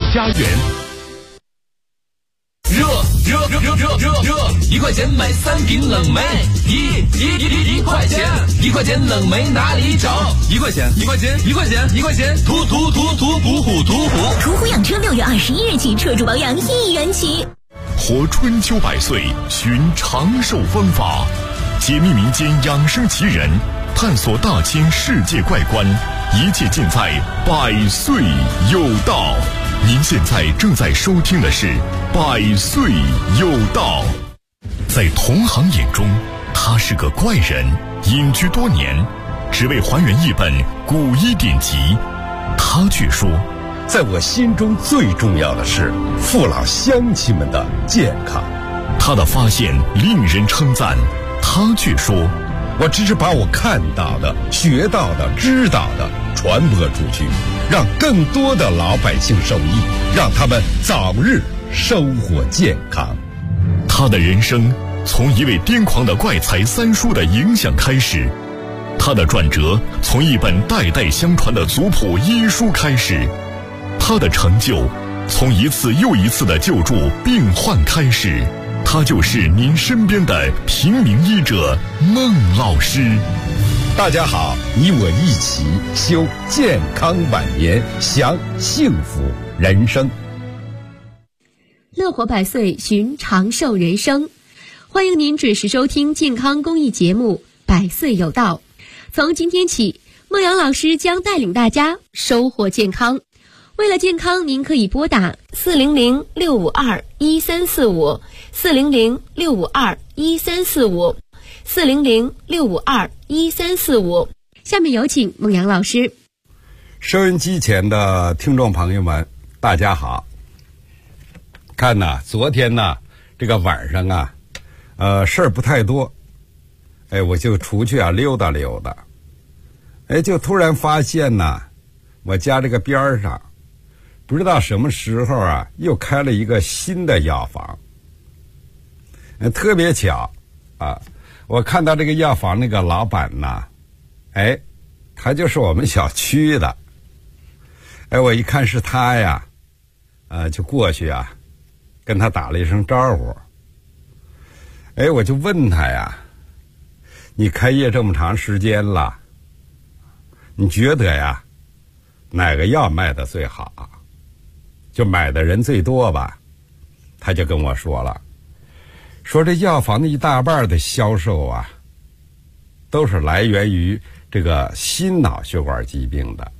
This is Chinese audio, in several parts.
家园。 热，1块钱买3瓶冷梅，一块钱冷梅哪里找？1块钱，途虎养车6月21日起，车主保养1元起。 活春秋百岁，寻长寿方法，解密民间养生奇人，探索大千世界怪观，一切尽在百岁有道。您现在正在收听的是百岁有道。在同行眼中，他是个怪人，隐居多年，只为还原一本古医典籍。他却说， 在我心中最重要的是父老乡亲们的健康。 他的发现令人称赞，他却说， 我只是把我看到的、学到的、知道的传播出去，让更多的老百姓受益，让他们早日收获健康。 他的人生从一位癫狂的怪才三叔的影响开始，他的转折从一本代代相传的族谱医书开始，他的成就从一次又一次的救助病患开始。他就是您身边的平民医者孟老师。 大家好，你我一起修健康晚年，享幸福人生。 乐活百岁，寻长寿人生。欢迎您准时收听健康公益节目《百岁有道》。从今天起，孟阳老师将带领大家收获健康。为了健康，您可以拨打400-652-1345 400-652-1345 400-652-1345。下面有请孟阳老师。 收音机前的听众朋友们，大家好。看呐，昨天呢，这个晚上啊，事儿不太多，我就出去溜达溜达，就突然发现呢，我家这个边上，不知道什么时候啊，又开了一个新的药房，特别巧啊！我看到这个药房那个老板呢，他就是我们小区的，我一看是他呀，就过去啊，跟他打了一声招呼。我就问他呀，你开业这么长时间了，你觉得呀，哪个药卖的最好？就买的人最多吧？他就跟我说了，说这药房的一大半的销售啊，都是来源于这个心脑血管疾病的。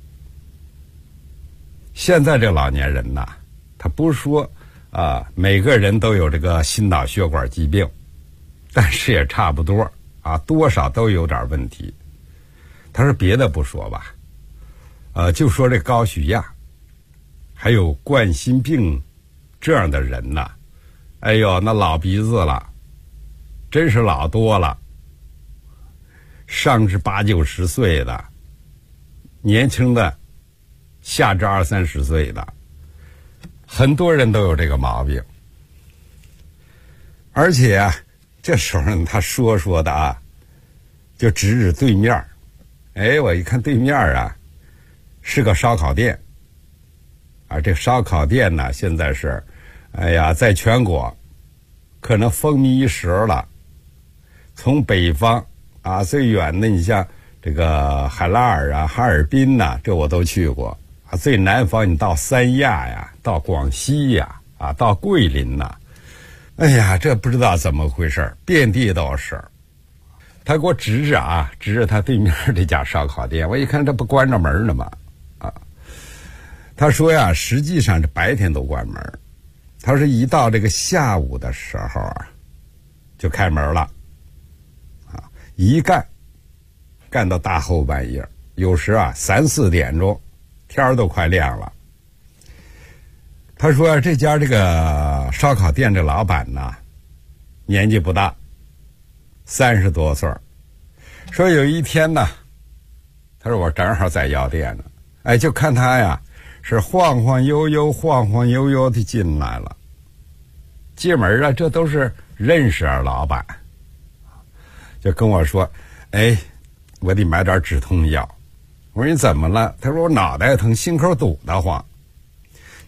现在这老年人呐，他不是说每个人都有这个心脑血管疾病，但是也差不多啊，多少都有点问题。他说别的不说吧，就说这高血压还有冠心病这样的人呐，那老鼻子了，真是老多了，上至80-90岁的，年轻的下至20-30岁的，很多人都有这个毛病。而且啊，这时候他说的啊，就指对面，我一看对面啊，是个烧烤店。这烧烤店呢，现在是，在全国可能风靡一时了。从北方啊，最远的你像这个海拉尔啊、哈尔滨呐，这我都去过啊。最南方你到三亚呀，到广西呀，到桂林呐，这不知道怎么回事，遍地都是。他给我指着他对面这家烧烤店，我一看这不关着门呢吗？他说呀，实际上这白天都关门，他说一到这个下午的时候啊，就开门了，一干到大后半夜，有时啊3-4点钟，天都快亮了。他说这家这个烧烤店这老板呢，年纪不大，30多岁，说有一天呢，他说我正好在药店呢，就看他呀是晃晃悠悠的进来了。进门啊，这都是认识老板，就跟我说，我得买点止痛药。我说你怎么了？他说我脑袋疼，心口堵得慌。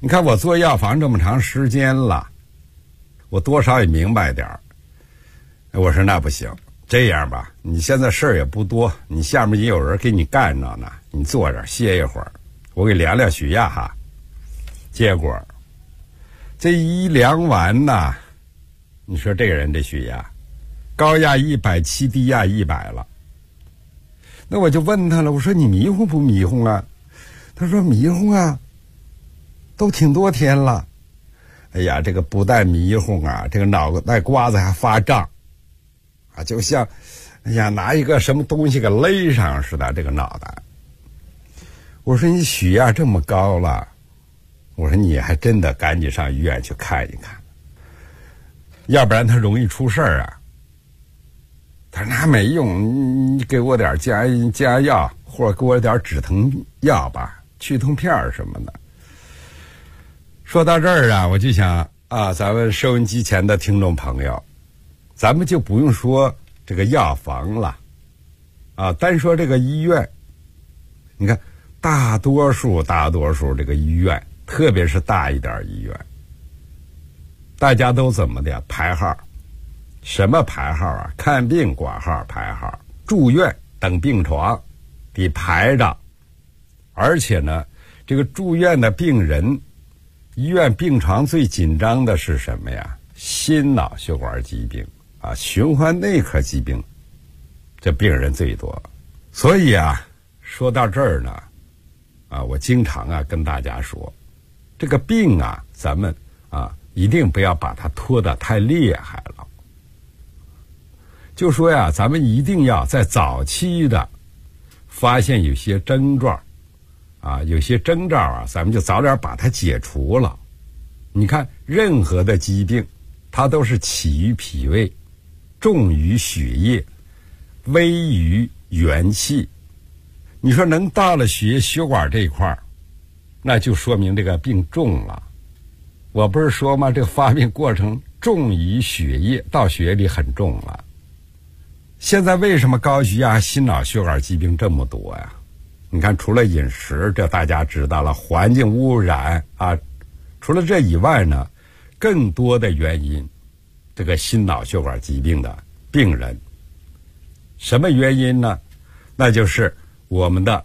你看我做药房这么长时间了，我多少也明白点儿。我说那不行，这样吧，你现在事儿也不多，你下面也有人给你干着呢，你坐着歇一会儿，我给量量血压哈。结果这一量完呐，你说这个人这血压高压170，低压100了。那我就问他了，我说你迷糊不迷糊啊？他说迷糊啊，都挺多天了。哎呀，这个不但迷糊啊，这个脑袋瓜子还发胀啊，就像哎呀拿一个什么东西给勒上似的，这个脑袋。我说你血压这么高了，我说你还真的赶紧上医院去看一看，要不然他容易出事儿啊。他说那没用，你给我点加药，或者给我点止疼药吧，去痛片什么的。说到这儿啊，我就想啊，咱们收音机前的听众朋友，咱们就不用说这个药房了啊，单说这个医院，你看大多数这个医院，特别是大一点医院，大家都怎么的排号？什么排号啊？看病挂号排号，住院等病床得排着。而且呢，这个住院的病人，医院病床最紧张的是什么呀？心脑血管疾病啊，循环内科疾病，这病人最多。所以啊，说到这儿呢，啊，我经常啊跟大家说，这个病啊，咱们啊一定不要把它拖得太厉害了。就说呀，咱们一定要在早期的发现有些症状啊，有些征兆啊，咱们就早点把它解除了。你看，任何的疾病，它都是起于脾胃，重于血液，危于元气。你说能到了血管这一块，那就说明这个病重了。我不是说吗？这个发病过程重于血液，到血液里很重了。现在为什么高血压、心脑血管疾病这么多呀？你看，除了饮食，这大家知道了，环境污染啊，除了这以外呢，更多的原因，这个心脑血管疾病的病人，什么原因呢？那就是我们的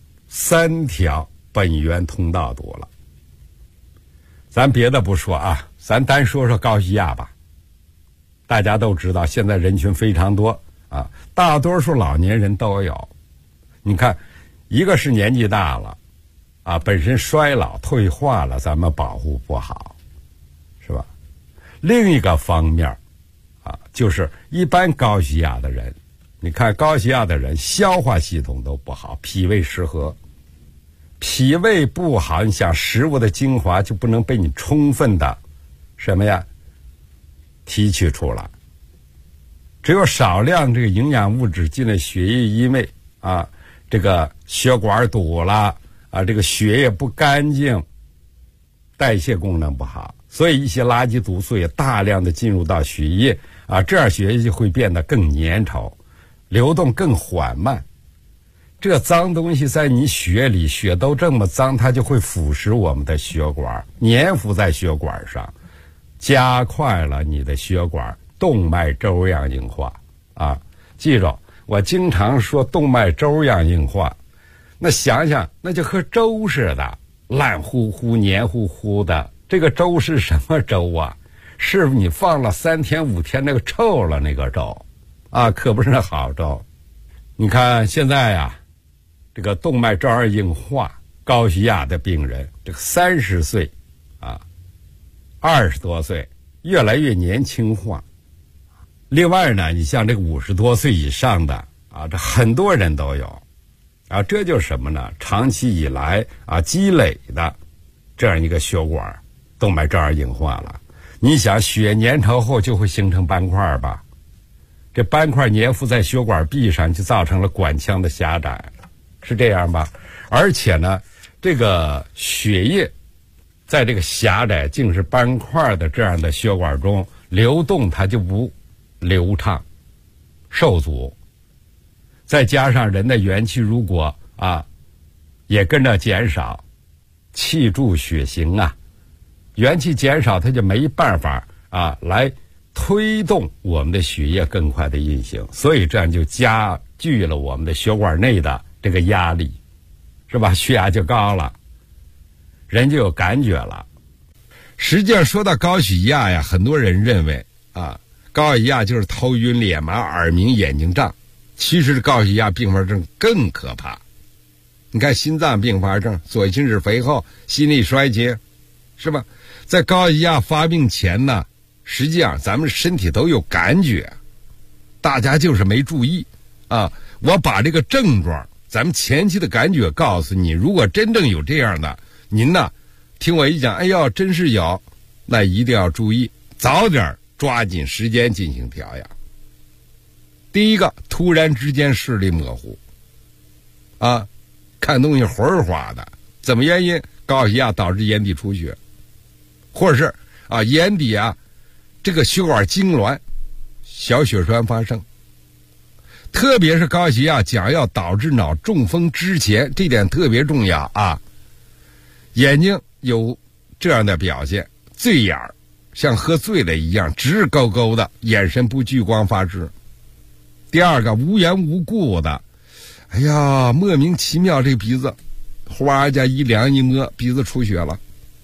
3条本源通道堵了。咱别的不说啊，咱单说说高血压吧。大家都知道，现在人群非常多啊，大多数老年人都有。你看，一个是年纪大了啊，本身衰老退化了，咱们保护不好，是吧？另一个方面啊，就是一般高血压的人，你看高血压的人消化系统都不好，脾胃失和。脾胃不好，你想食物的精华就不能被你充分的什么呀提取出来，只有少量这个营养物质进了血液，因为啊这个血管堵了啊，这个血液不干净，代谢功能不好，所以一些垃圾毒素也大量的进入到血液啊，这样血液就会变得更粘稠，流动更缓慢。这脏东西在你血里，血都这么脏，它就会腐蚀我们的血管，粘附在血管上，加快了你的血管动脉粥样硬化啊！记住，我经常说动脉粥样硬化，那想想那就和粥似的，烂乎乎、黏糊糊的。这个粥是什么粥啊？是你放了3天5天那个臭了那个粥啊，可不是那好粥。你看现在呀，这个动脉粥样硬化、高血压的病人，这个30岁啊，20多岁，越来越年轻化。另外呢，你像这个50多岁以上的啊，这很多人都有啊，这就是什么呢？长期以来啊积累的这样一个血管动脉粥样硬化了。你想血粘稠后就会形成斑块吧？这斑块粘附在血管壁上，就造成了管腔的狭窄，是这样吧？而且呢，这个血液在这个狭窄竟是斑块的这样的血管中流动，它就不流畅，受阻。再加上人的元气如果啊也跟着减少，气助血行啊元气减少，它就没办法来推动我们的血液更快的运行，所以这样就加剧了我们的血管内的这个压力，是吧？血压就高了，人就有感觉了。实际上说到高血压呀，很多人认为高血压就是头晕脸麻、耳鸣、眼睛胀。其实高血压并发症更可怕。你看心脏并发症、左心室肥厚、心力衰竭，是吧？在高血压发病前呢，实际上咱们身体都有感觉，大家就是没注意我把这个症状，咱们前期的感觉告诉你，如果真正有这样的，您呢听我一讲，哎呦真是有，那一定要注意，早点抓紧时间进行调养。第一个，突然之间视力模糊看东西浑儿花的，怎么原因？高血压导致眼底出血，或者是眼底这个血管痉挛，小血栓发生。特别是高血压将要导致脑中风之前，这点特别重要眼睛有这样的表现，醉眼儿，像喝醉了一样，直勾勾的，眼神不聚光发直。第二个，无缘无故的，哎呀，莫名其妙，这鼻子哗家一量一摸，鼻子出血了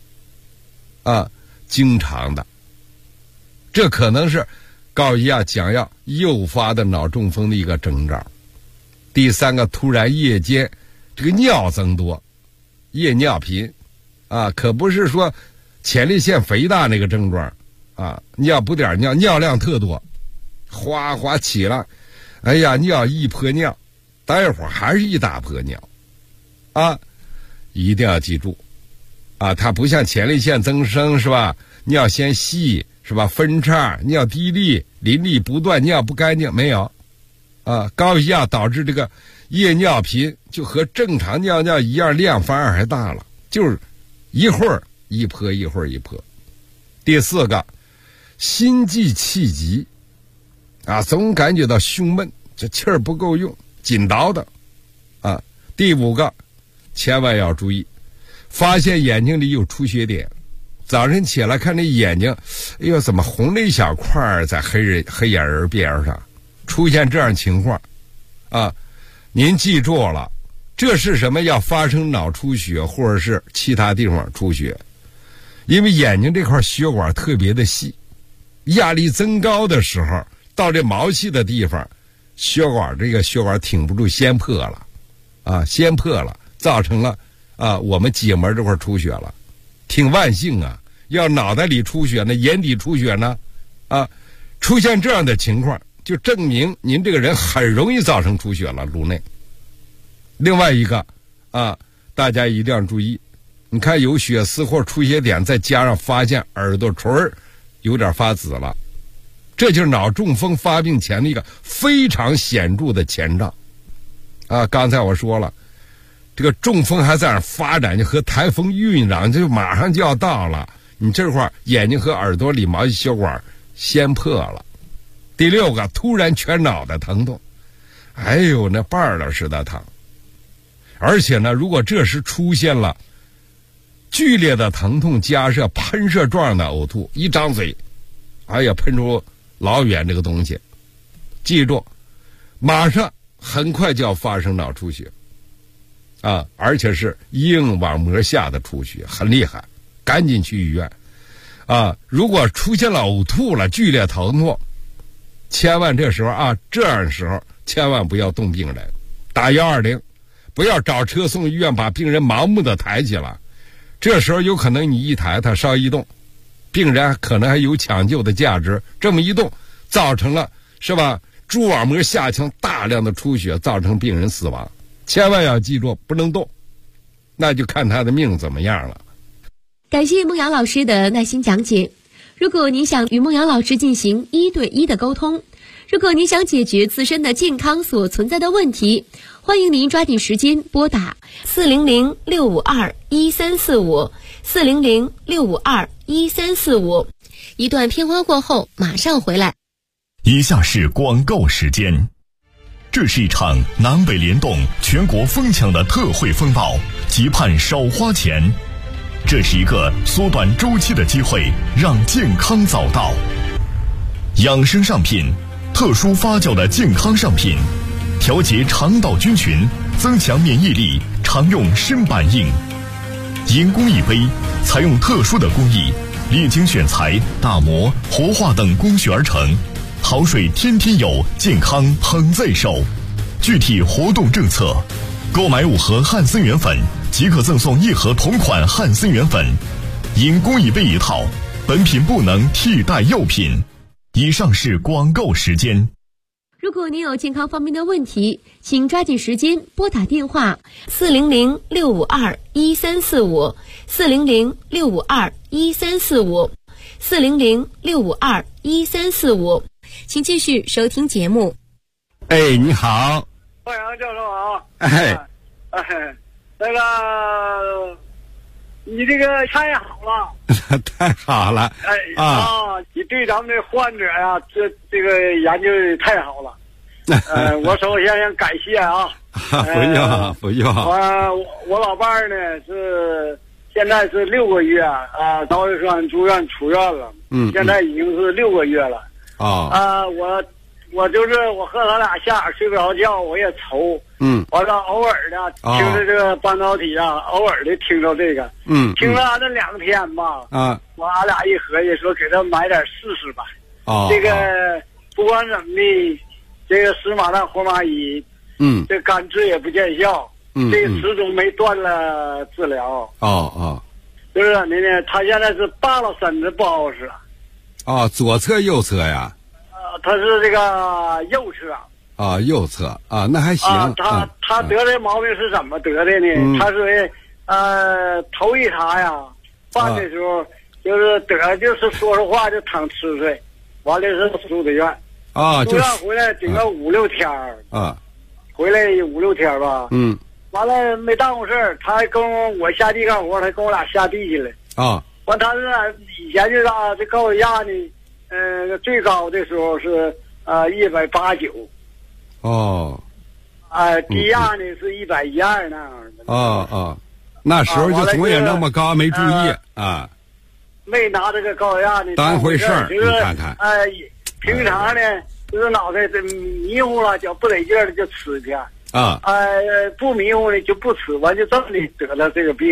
经常的，这可能是高血压将要诱发的脑中风的一个征兆。第三个，突然夜间这个尿增多，夜尿频可不是说前列腺肥大那个症状尿不点尿，尿量特多，哗哗起来，哎呀，尿一泼尿，待会儿还是一大泼尿一定要记住它不像前列腺增生，是吧？尿先稀，是吧？分叉，尿滴沥，淋漓不断，尿不干净，没有高血压导致这个夜尿频，就和正常尿尿一样，量反而还大了，就是一会儿一泼，一会儿一泼。第四个，心悸气急总感觉到胸闷，这气儿不够用，紧倒的第五个，千万要注意，发现眼睛里有出血点，早晨起来看这眼睛，哎呦，怎么红了一小块在黑眼仁边上，出现这样情况您记住了，这是什么？要发生脑出血或者是其他地方出血，因为眼睛这块血管特别的细，压力增高的时候，到这毛细的地方，血管挺不住，先破了造成了我们结膜这块出血了，挺万幸要脑袋里出血呢，眼底出血呢出现这样的情况，就证明您这个人很容易造成出血了，颅内。另外一个大家一定要注意，你看有血丝或出血点，再加上发现耳朵垂有点发紫了，这就是脑中风发病前的一个非常显著的前兆刚才我说了，这个中风还在那发展，就和台风酝酿，就马上就要到了，你这块眼睛和耳朵里毛细血管先破了。第六个，突然全脑袋疼痛，哎呦，那瓣儿似的疼，而且呢，如果这时出现了剧烈的疼痛加上喷射状的呕吐，一张嘴哎呀，喷出老远这个东西，记住，马上很快就要发生脑出血而且是硬网膜下的出血，很厉害，赶紧去医院如果出现了呕吐了，剧烈疼痛，千万这时候这样的时候千万不要动病人，打120，不要找车送医院，把病人盲目的抬起来，这时候有可能你一抬他稍一动，病人可能还有抢救的价值，这么一动造成了，是吧，蛛网膜下腔大量的出血，造成病人死亡，千万要记住，不能动，那就看他的命怎么样了。 感谢孟阳老师的耐心讲解。如果您想与孟阳老师进行1对1的沟通，如果您想解决自身的健康所存在的问题，欢迎您抓紧时间拨打400-652-1345 400-652-1345。一段片花过后马上回来。 以下是广告时间。这是一场南北联动、全国疯抢的特惠风暴，急盼少花钱。 这是一个缩短周期的机会，让健康早到。养生上品，特殊发酵的健康上品，调节肠道菌群，增强免疫力，常用深板印。银工艺杯采用特殊的工艺，历经选材、打磨、活化等工序而成。好水天天有，健康捧在手。具体活动政策：购买5盒汉森元粉即可赠送1盒同款汉森元粉，银工艺杯1套。本品不能替代药品。以上是广告时间。 如果您有健康方面的问题，请抓紧时间拨打电话400-652-1345 400-652-1345 400-652-1345。请继续收听节目。 哎，你好。 欢迎教授好。那个，你这个太好了。 太好了。 你对咱们的患者呀，这个研究的太好了。我首先想感谢啊。 不用。 我老伴儿呢现在是6个月高血栓住院出院了。现在已经是6个月了。我就是我和他俩下午睡不着觉，我也愁。完了偶尔的听着这个半导体偶尔的听着这个。听了这2天吧。俺俩一合计说给他买点试试吧。这个不管怎么的，这个司马淡活马乙，这干治也不见效。这个始终没断了治疗。就是怎的呢？他现在是扒拉身子不好使。 左侧右侧呀？ 他是这个右侧。 右侧那还行。 他得的毛病是怎么得的呢？他属于头一茬呀，犯的时候就是就是说说话就躺吃睡，完了是住的院。住院回来顶个5、6天。回来5、6天吧。完了没耽误事儿，他还跟我下地干活，他跟我俩下地去了。完他是以前就是这高血压呢，最高的时候是189。低压呢是112那样的。 那时候就总也那么高，没注意没拿这个高血压呢当回事儿。你看看。 平常呢就是脑袋迷糊了，就不得劲了就吃一片。不迷糊呢就不吃，完就这么的得了这个病。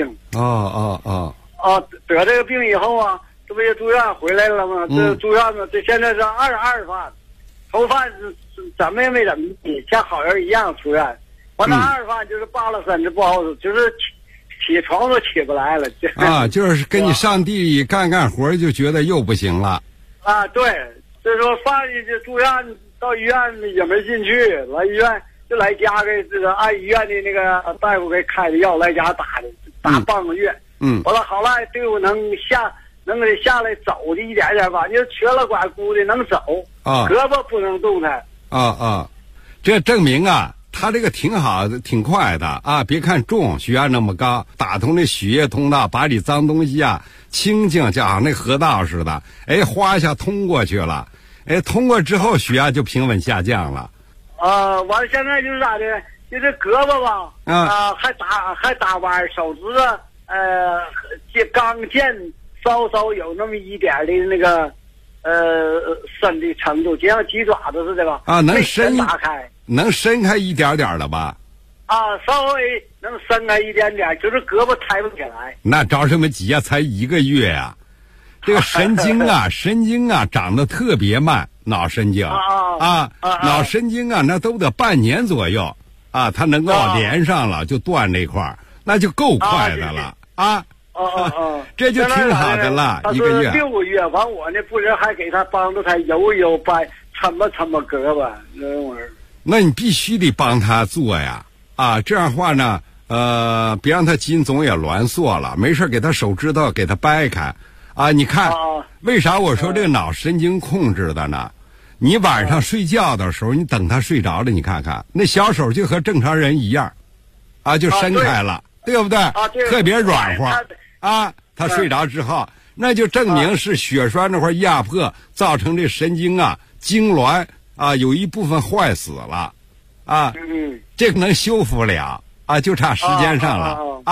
得这个病以后这不也住院回来了吗？这住院呢，这现在是二犯，头犯是怎么也没怎么地，像好人一样出院。完了二犯就是扒拉身子不好使，就是起床都起不来了。 就是跟你上地里干活就觉得又不行了。 对，所以说犯就住院到医院也没进去，来医院就来家给这个按医院的那个大夫给开的药来家打半个月。完了好了，队伍能给下来走的一点点吧，就瘸了拐咕的能走。胳膊不能动弹。 这证明他这个挺好的，挺快的别看重，血压那么高，打通这血液通道，把你脏东西清净，就好像那河道似的，哗一下通过去了。通过之后血压就平稳下降了。 完了现在就是咋的，就这胳膊吧，还打弯，手指头刚健稍稍有那么一点的那个伸的程度，就像鸡爪子似的吧。 能伸打开， 能伸开一点点了吧？ 稍微能伸开一点点，就是胳膊抬不起来。 那着什么急才1个月呀？这个神经长得特别慢，脑神经脑神经那都得半年左右它能够连上了就断这块儿，那就够快的了这就挺好的了。1个月 6个月，完我呢不是还给他帮助他揉一揉掰抻吧胳膊那玩意儿。 那你必须得帮他做呀这样话呢别让他筋总也挛缩了，没事给他手指头给他掰开你看为啥我说这个脑神经控制的呢？你晚上睡觉的时候，你等他睡着了，你看看那小手就和正常人一样就伸开了，对不对？特别软和他睡着之后，那就证明是血栓那块压迫造成这神经痉挛有一部分坏死了这个能修复了就差时间上了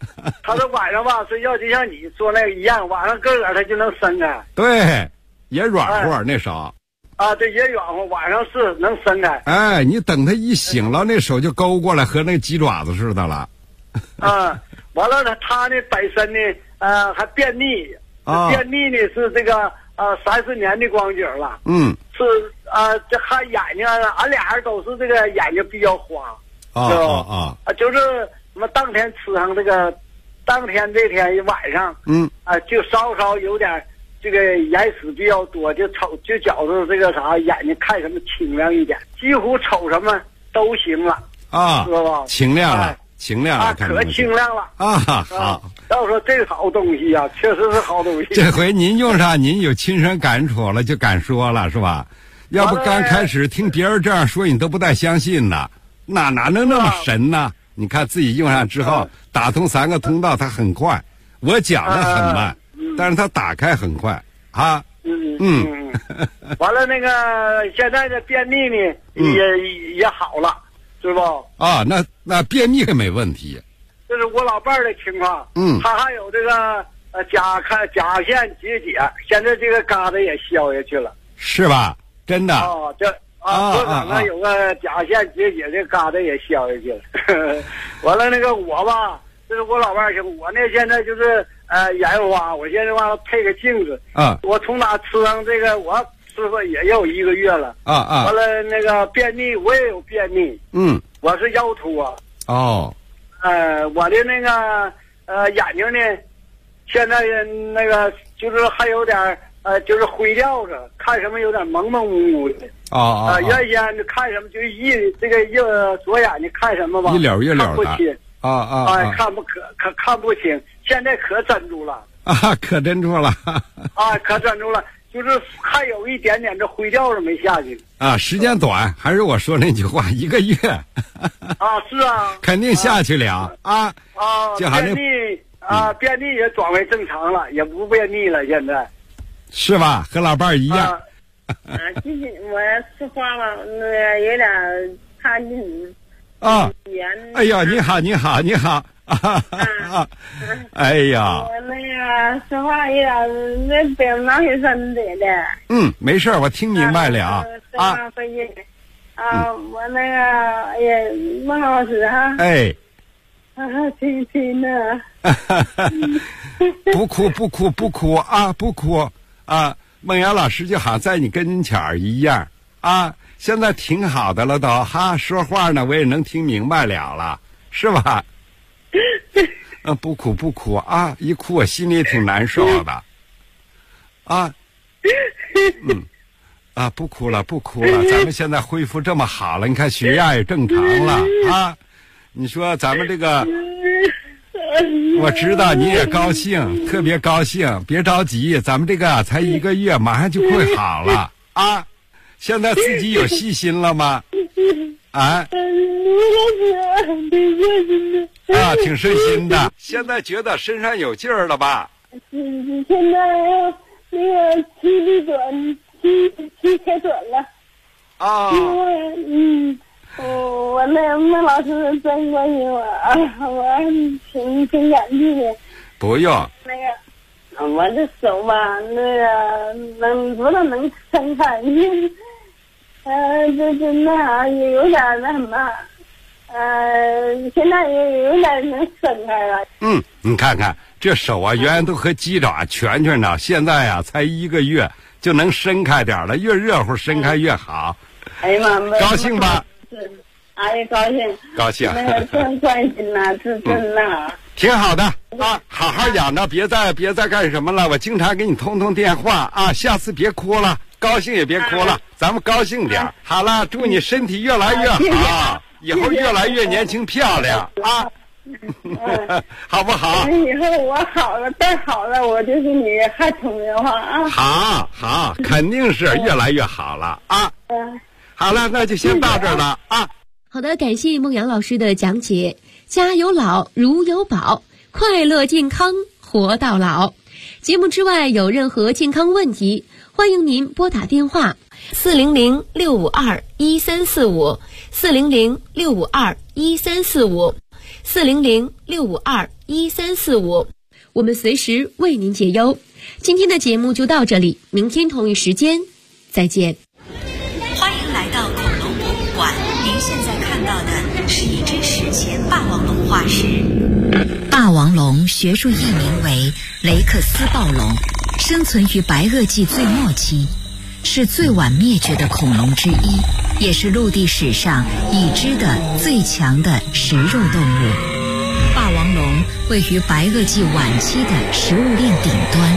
他说晚上吧睡觉就像你说那个一样，晚上个他就能伸开。 对，也软和那手。 对，也软和，晚上是能伸开。 哎，你等他一醒了，那手就勾过来，和那鸡爪子似的了。 完了呢，他呢本身呢，还便秘。便秘呢是这个30年的光景了。是这还眼睛，俺俩人都是这个眼睛比较花。就是什么当天吃上这个，当天这天晚上，就稍稍有点这个眼屎比较多，就觉着这个啥眼睛看什么清亮一点，几乎瞅什么都行了知道吧？ 清亮了。清亮了， 可清亮了好。 要说这好东西啊，确实是好东西。 这回您用上，您有亲身感触了，就敢说了，是吧？要不刚开始听别人这样说，你都不太相信呢。哪能那么神呢？你看自己用上之后，打通3个通道，它很快。我讲的很慢，但是它打开很快啊。 完了，那个现在的便秘呢，也好了。是不？ 那便秘没问题。 这是我老伴儿的情况。他还有这个甲腺结节，现在这个疙瘩也消下去了。是吧？真的？ 我长上有个甲腺结节，这疙瘩也消下去了。完了，那个我吧，这是我老伴儿情，我呢现在就是眼花，我现在完了配个镜子。我从哪吃上这个我。师傅也有1个月了完了那个便秘我也有便秘，我是腰突我的那个眼睛呢，现在那个就是还有点就是灰掉着，看什么有点蒙蒙糊糊的原先看什么就这个左眼睛看什么吧， 一绺一绺的， 看不清看不清，现在可镇住了可镇住了可镇住了。就是还有一点点这灰掉着没下去时间短，还是我说那句话，1个月是啊， 肯定下去了就好像便秘也转为正常了，也不便秘了，现在是吧？和老伴儿一样最近我说话吧，有点怕你哎呀，你好哎呀， 我那个说话有点那别忙些身体的。 没事，我听明白了我那个孟老师听呢。 不哭孟阳老师就好像在你跟前儿一样现在挺好的了都说话呢我也能听明白了是吧？不哭一哭我心里挺难受的不哭了，咱们现在恢复这么好了，你看血压也正常了你说咱们这个我知道你也高兴，特别高兴，别着急，咱们这个才1个月，马上就会好了现在自己有信心了吗？挺顺心的。现在觉得身上有劲儿了吧？ 现在那个气开短了。我那孟老师真关心我挺感激的。 不用。 那个，我这手吧，那个不能伸开，这那啥也有点那什么，现在也有点能伸开了。 你看看这手原来都和鸡爪全呢，现在才1个月就能伸开点了，越热乎伸开越好。 哎呀妈， 高兴吧？ 高兴。那个真关心呐，是真呐。 挺好的好好养着，别再干什么了。我经常给你通电话下次别哭了，高兴也别哭了，咱们高兴点。好了，祝你身体越来越好，以后越来越年轻漂亮好不好？ 以后我好了，再好了，我就给你还通电话好，肯定是越来越好了好了，那就先到这儿了好的，感谢孟阳老师的讲解。家有老，如有宝，快乐健康活到老。节目之外有任何健康问题，欢迎您拨打电话400-652-1345 400-652-1345 400-652 1345，我们随时为您解忧。今天的节目就到这里，明天同一时间再见。 欢迎来到恐龙博物馆，您现在看到的是一只史前霸王龙化石。霸王龙学术译名为雷克斯暴龙，生存于白垩纪最末期，是最晚灭绝的恐龙之一，也是陆地史上已知的最强的食肉动物。霸王龙位于白垩纪晚期的食物链顶端。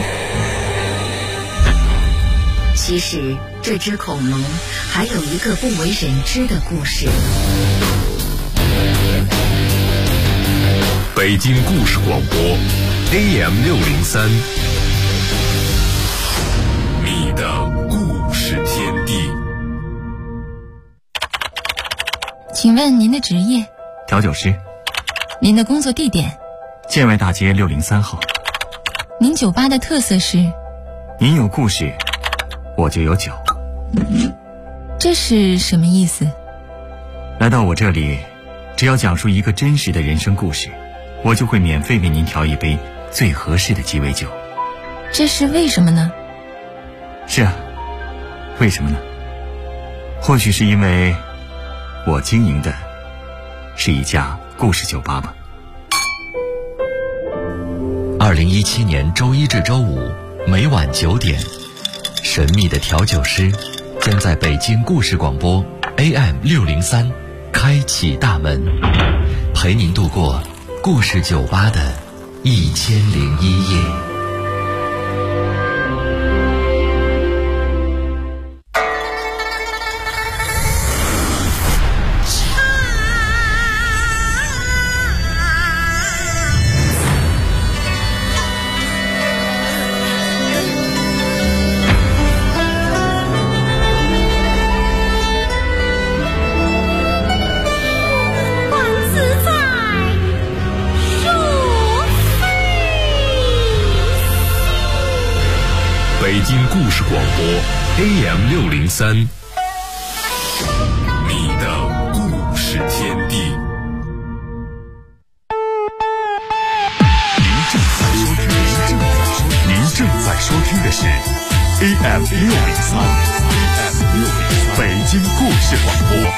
其实这只恐龙还有一个不为人知的故事。 北京故事广播 AM603， 你的故事天地。 请问您的职业？ 调酒师。 您的工作地点？ 建外大街603号。 您酒吧的特色是？ 您有故事，我就有酒。 这是什么意思？ 来到我这里，只要讲述一个真实的人生故事，我就会免费为您调一杯最合适的鸡尾酒。 这是为什么呢？ 是啊，为什么呢？或许是因为我经营的是一家故事酒吧吧。 2017年周一至周五每晚9点，神秘的调酒师将在北京故事广播 AM603 开启大门，陪您度过故事酒吧的1001夜。 北京故事广播 AM603， 你的故事天地。您正在收听的是 AM603， 北京故事广播。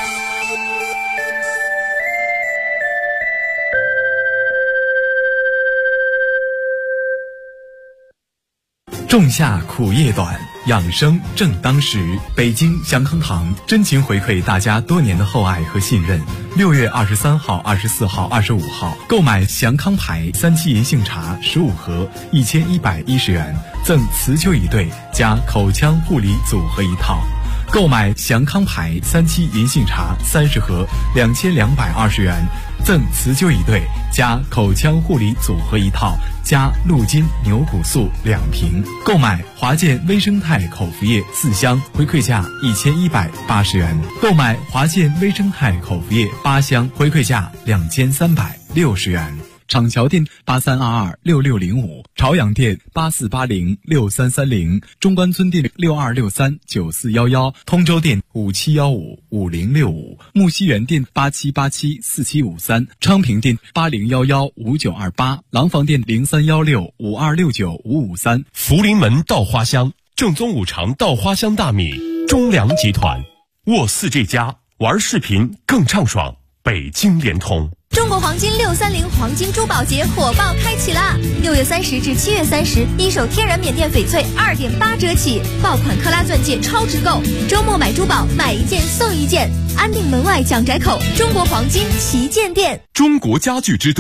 仲夏苦夜短，养生正当时。北京祥康堂真情回馈大家多年的厚爱和信任。6月23号、24号、25号，购买祥康牌3七银杏茶15盒，1110元，赠辞旧一对加口腔护理组合一套。购买祥康牌3七银杏茶30盒，2220元，赠辞旧一对加口腔护理组合一套，加鹿筋牛骨素2瓶。购买华健微生态口服液4箱，回馈价1180元。购买华健微生态口服液8箱，回馈价2360元。厂桥店83226605，朝阳店84806330，中关村店62639411，通州店57155065，木樨园店87874753，昌平店80115928，廊坊店031652695553。 福临门稻花香，正宗五常稻花香大米，中粮集团，沃4这家，玩视频更畅爽，北京联通。 中国黄金630黄金珠宝节火爆开启啦！6月30至7月30，一手天然缅甸翡翠2.8折起，爆款克拉钻戒超值购，周末买珠宝买1件送1件，安定门外蒋宅口中国黄金旗舰店， 中国家具之都。